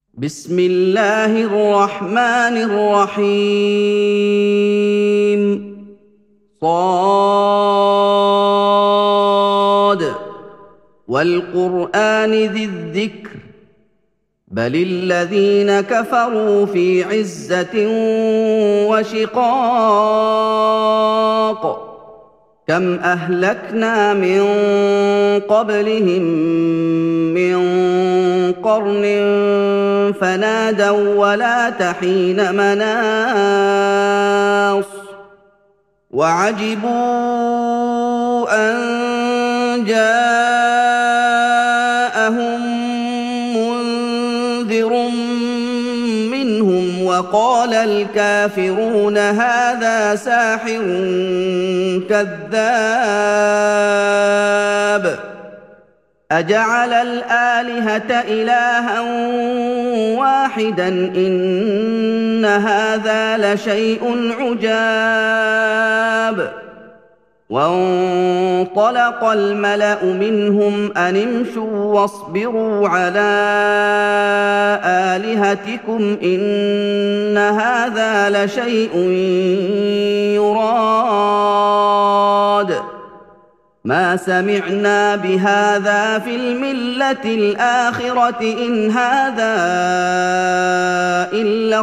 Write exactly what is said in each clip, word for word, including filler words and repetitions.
بسم الله الرحمن الرحيم صاد والقرآن ذي الذكر بل الذين كفروا في عزة وشقاق كم أهلكنا من قبلهم من قرن فنادوا ولا تحين مناص وعجبوا أن جاءهم منذر منهم وقال الكافرون هذا ساحر كذاب أجعل الآلهة إلها واحدا إن هذا لشيء عجاب وانطلق الملأ منهم أن امشوا واصبروا على آلهتكم إن هذا لشيء يراد ما سمعنا بهذا في الملة الآخرة إن هذا إلا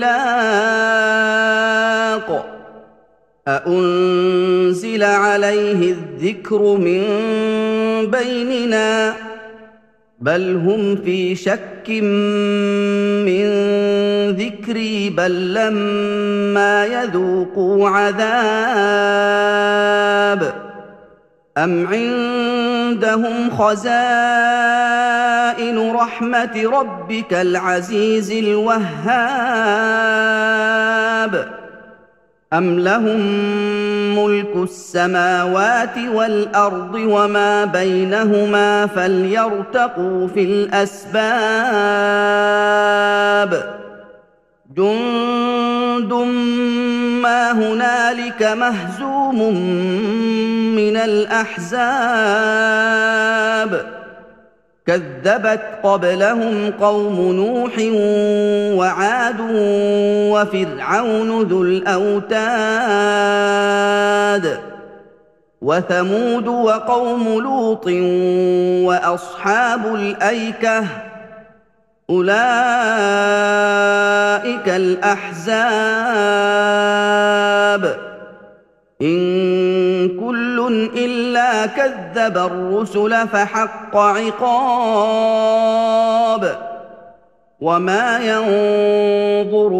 اختلاق أأنزل عليه الذكر من بيننا بل هم في شك من ذكري بل لما يذوقوا عذاب أم عندهم خزائن رحمة ربك العزيز الوهاب أم لهم ملك السماوات والأرض وما بينهما فليرتقوا في الأسباب جند ما هنالك مهزوم من الأحزاب كذبت قبلهم قوم نوح وعاد وفرعون ذو الأوتاد وثمود وقوم لوط وأصحاب الأيكة أولئك الأحزاب إن كل إلا كذب الرسل فحق عقاب وما ينظر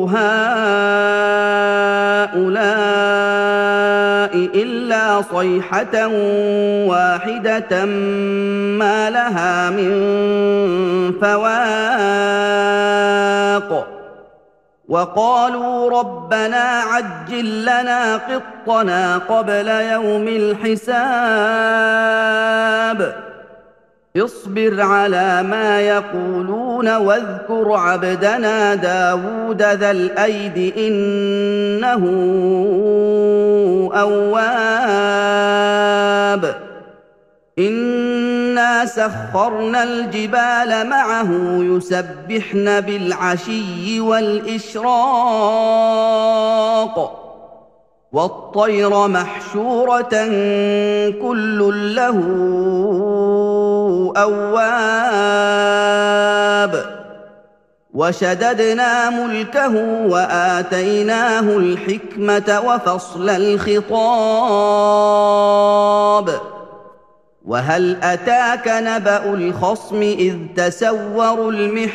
هؤلاء إلا صيحة واحدة ما لها من فواق وقالوا ربنا عجل لنا قطنا قبل يوم الحساب اصبر على ما يقولون واذكر عبدنا داود ذا الأيد إنه أواب إنا سخرنا الجبال معه يسبحن بالعشي والإشراق والطير محشورة كل له أواب وشددنا ملكه وآتيناه الحكمة وفصل الخطاب وهل أتاك نبأ الخصم إذ تسوروا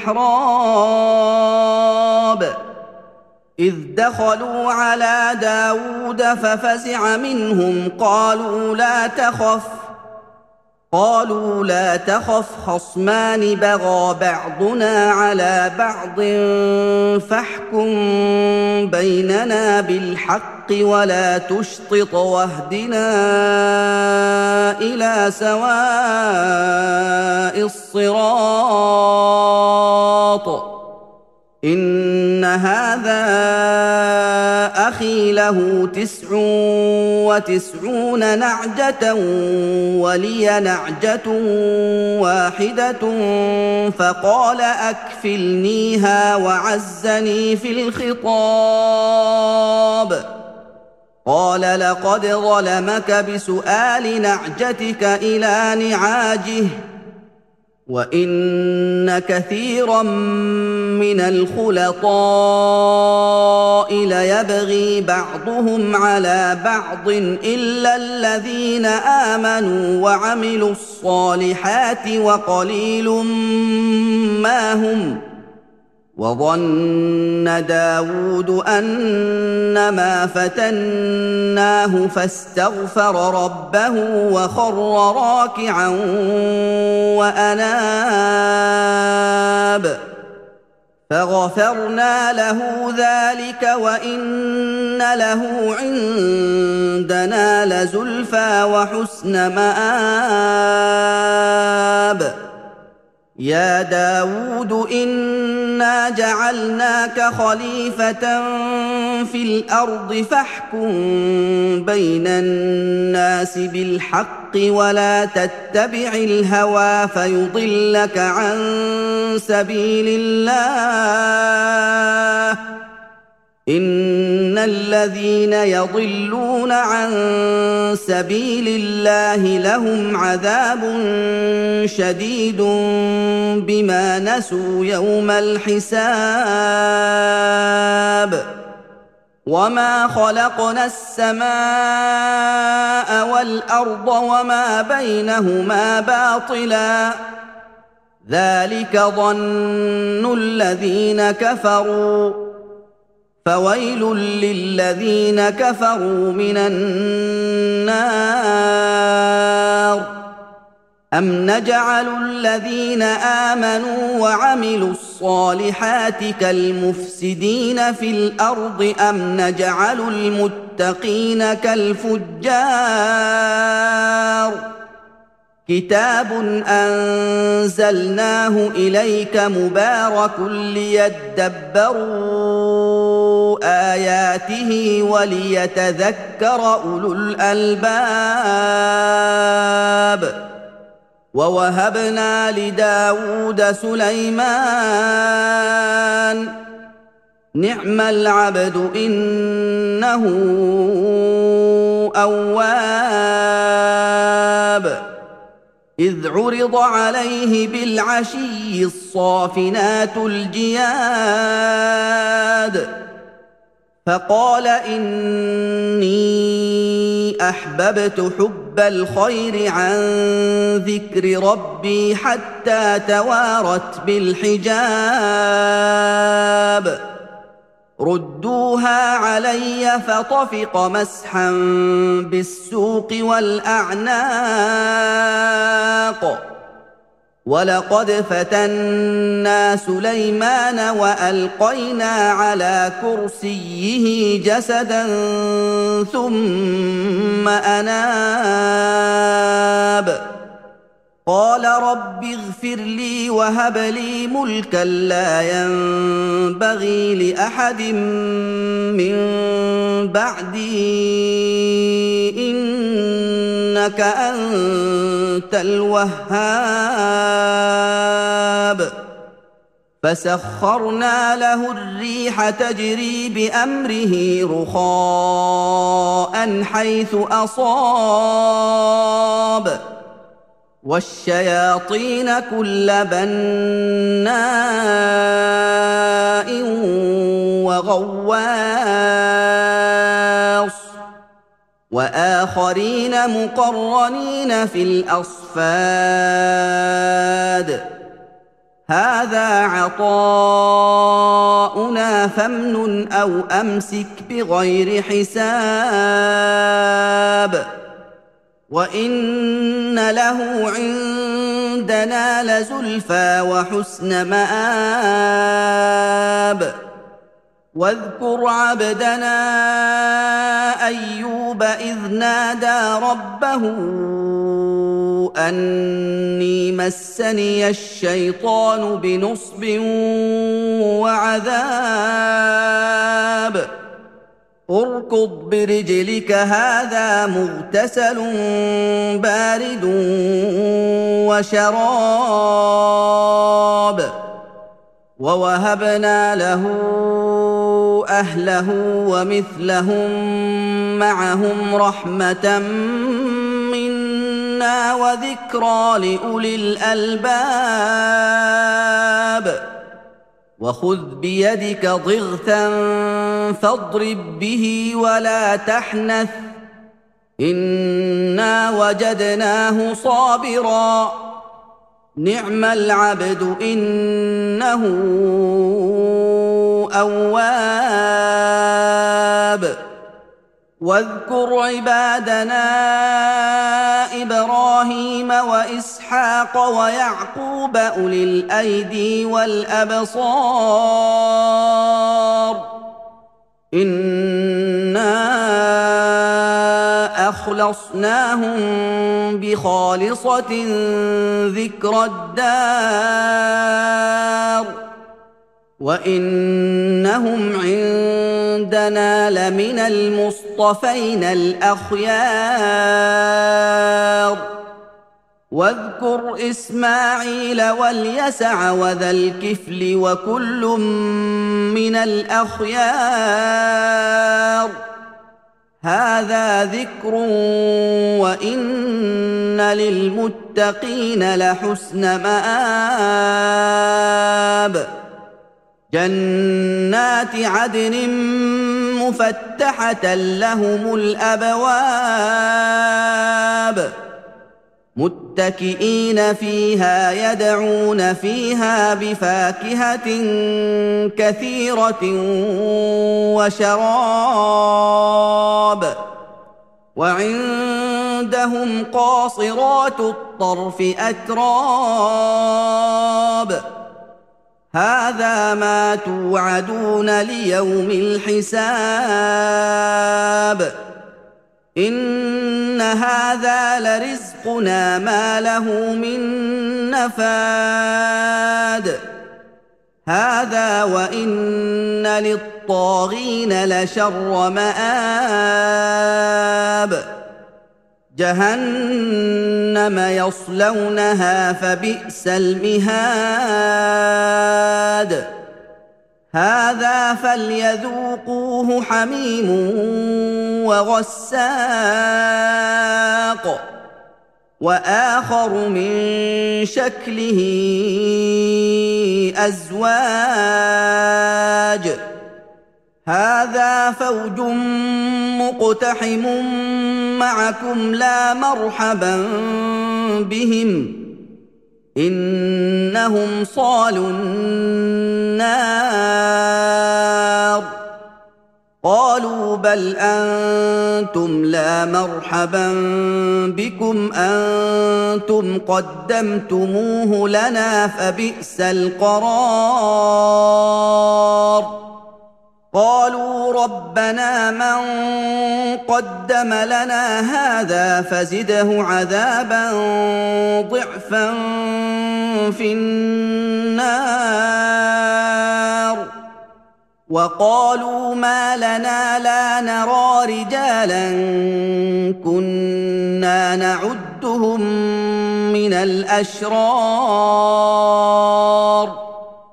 المحراب إذ دخلوا على داود ففزع منهم قالوا لا تخف قالوا لا تخف خصمان بغى بعضنا على بعض فاحكم بيننا بالحق ولا تشطط واهدنا إلى سواء الصراط إن هذا وأخي له تسع وتسعون نعجة ولي نعجة واحدة فقال أكفلنيها وعزني في الخطاب قال لقد ظلمك بسؤال نعجتك إلى نعاجه وإن كثيرا من الخلطاء ليبغي بعضهم على بعض إلا الذين آمنوا وعملوا الصالحات وقليل ما هم وظن داود أنما فتناه فاستغفر ربه وخر راكعا وأناب فغفرنا له ذلك وإن له عندنا لزلفى وحسن مآب يا داود إنا جعلناك خليفة في الأرض فاحكم بين الناس بالحق ولا تتبع الهوى فيضلك عن سبيل الله إن الذين يضلون عن سبيل الله لهم عذاب شديد بما نسوا يوم الحساب وما خلقنا السماء والأرض وما بينهما باطلا ذلك ظن الذين كفروا فويل للذين كفروا من النار أم نجعل الذين آمنوا وعملوا الصالحات كالمفسدين في الأرض أم نجعل المتقين كالفجار كتاب أنزلناه إليك مبارك ليدبروا آياته وليتذكر أولو الألباب ووهبنا لداود سليمان نعم العبد إنه أواب إذ عرض عليه بالعشي الصافنات الجياد فقال إني أحببت حب الخير عن ذكر ربي حتى توارت بالحجاب ردوها علي فطفق مسحا بالسوق والأعناق ولقد فتنا سليمان وألقينا على كرسيه جسدا ثم أناب قال رب اغفر لي وهب لي ملكا لا ينبغي لأحد من بعدي إنك أنت الوهاب فسخرنا له الريح تجري بأمره رخاء حيث أصاب والشياطين كل بناء وغواص وآخرين مقرنين في الأصفاد هذا عطاؤنا فامنن أو أمسك بغير حساب وإن له عندنا لزلفى وحسن مآب واذكر عبدنا أيوب إذ نادى ربه أني مسني الشيطان بنصب وعذاب اركض برجلك هذا مغتسل بارد وشراب ووهبنا له أهله ومثلهم معهم رحمة منا وذكرى لأولي الألباب وخذ بيدك ضغثا فاضرب به ولا تحنث إنا وجدناه صابرا نعم العبد إنه أواب واذكر عبادنا إبراهيم وإسحاق ويعقوب أولي الأيدي والأبصار إنا أخلصناهم بخالصة ذكرى الدار وإنهم عندنا لمن المصطفين الأخيار واذكر إسماعيل واليسع وذا الكفل وكل من الأخيار هذا ذكر وإن للمتقين لحسن مآب جنات عدن مفتحة لهم الأبواب متكئين فيها يدعون فيها بفاكهة كثيرة وشراب وعندهم قاصرات الطرف أتراب هذا ما توعدون ليوم الحساب إن هذا لرزقنا ما له من نفاد هذا وإن للطاغين لشر مآب جهنم يصلونها فبئس المهاد هذا فليذوقوه حميم وغساق وآخر من شكله أزواج هذا فوج مقتحم معكم لا مرحبا بهم إنهم صالوا النار قالوا بل أنتم لا مرحبا بكم أنتم قدمتموه لنا فبئس القرار قالوا ربنا من قدم لنا هذا فزده عذابا ضعفا في النار وقالوا ما لنا لا نرى رجالا كنا نعدهم من الأشرار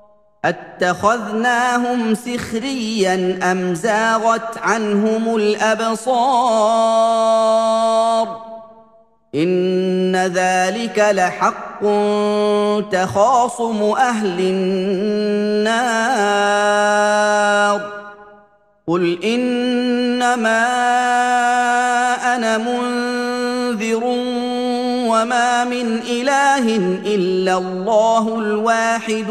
أتخذناهم سخريا أم زاغت عنهم الأبصار إن ذلك لحق تخاصم أهل النار قل إنما أنا منذر وما من إله إلا الله الواحد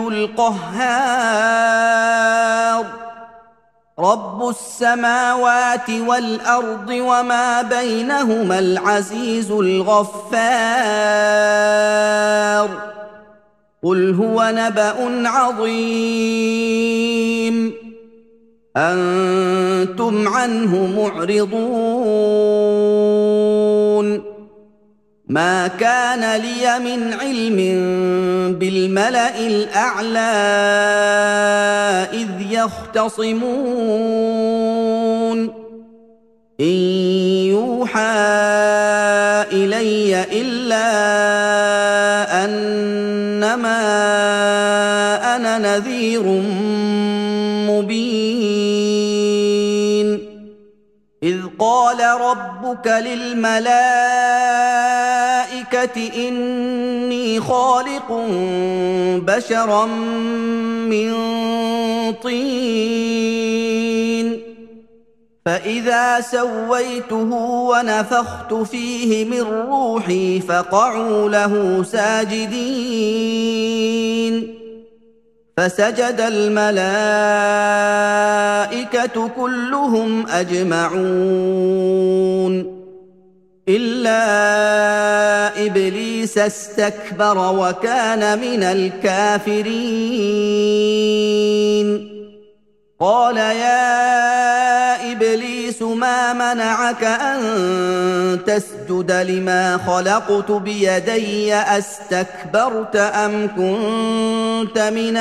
القهار رب السماوات والأرض وما بينهما العزيز الغفار قل هو نبأ عظيم أنتم عنه معرضون ما كان لي من علم بالملأ الأعلى إذ يختصمون إن يوحى إلي إلا أنما أنا نذير مبين إذ قال ربك للملائكة إني خالق بشرا من طين فإذا سويته ونفخت فيه من روحي فقعوا له ساجدين فسجد الملائكة كلهم أجمعون إلا إبليس استكبر وكان من الكافرين قال يا إبليس ما منعك أن تسجد لما خلقت بيدي أستكبرت أم كنت من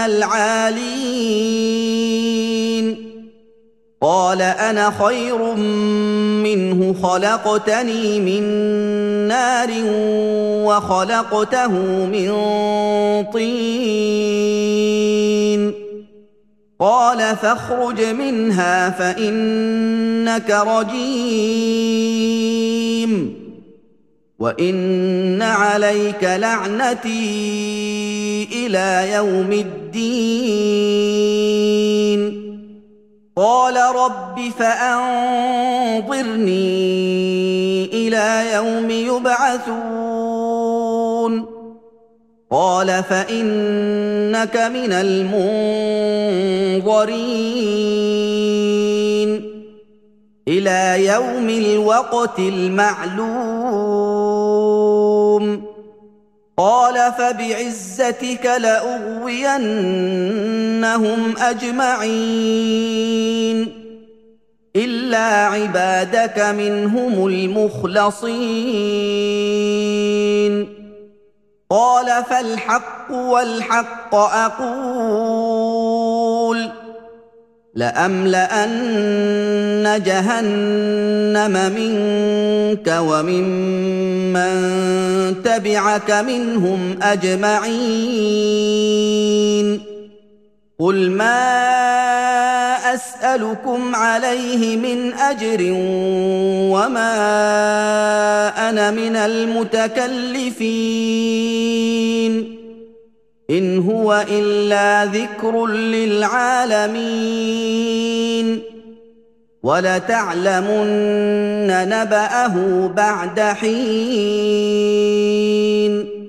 العالين قال أنا خير منه خلقتني من نار وخلقته من طين قال فاخرج منها فإنك رجيم وإن عليك لعنتي إلى يوم الدين قال رب فأنظرني إلى يوم يبعثون قال فإنك من المنظرين إلى يوم الوقت المعلوم قال فبعزتك لأغوينهم أجمعين إلا عبادك منهم المخلصين قال فالحق والحق أقول لأملأن جهنم منك وممن تبعك منهم أجمعين قل ما أسألكم عليه من أجر وما أنا من المتكلفين إن هو إلا ذكر للعالمين ولتعلمن نبأه بعد حين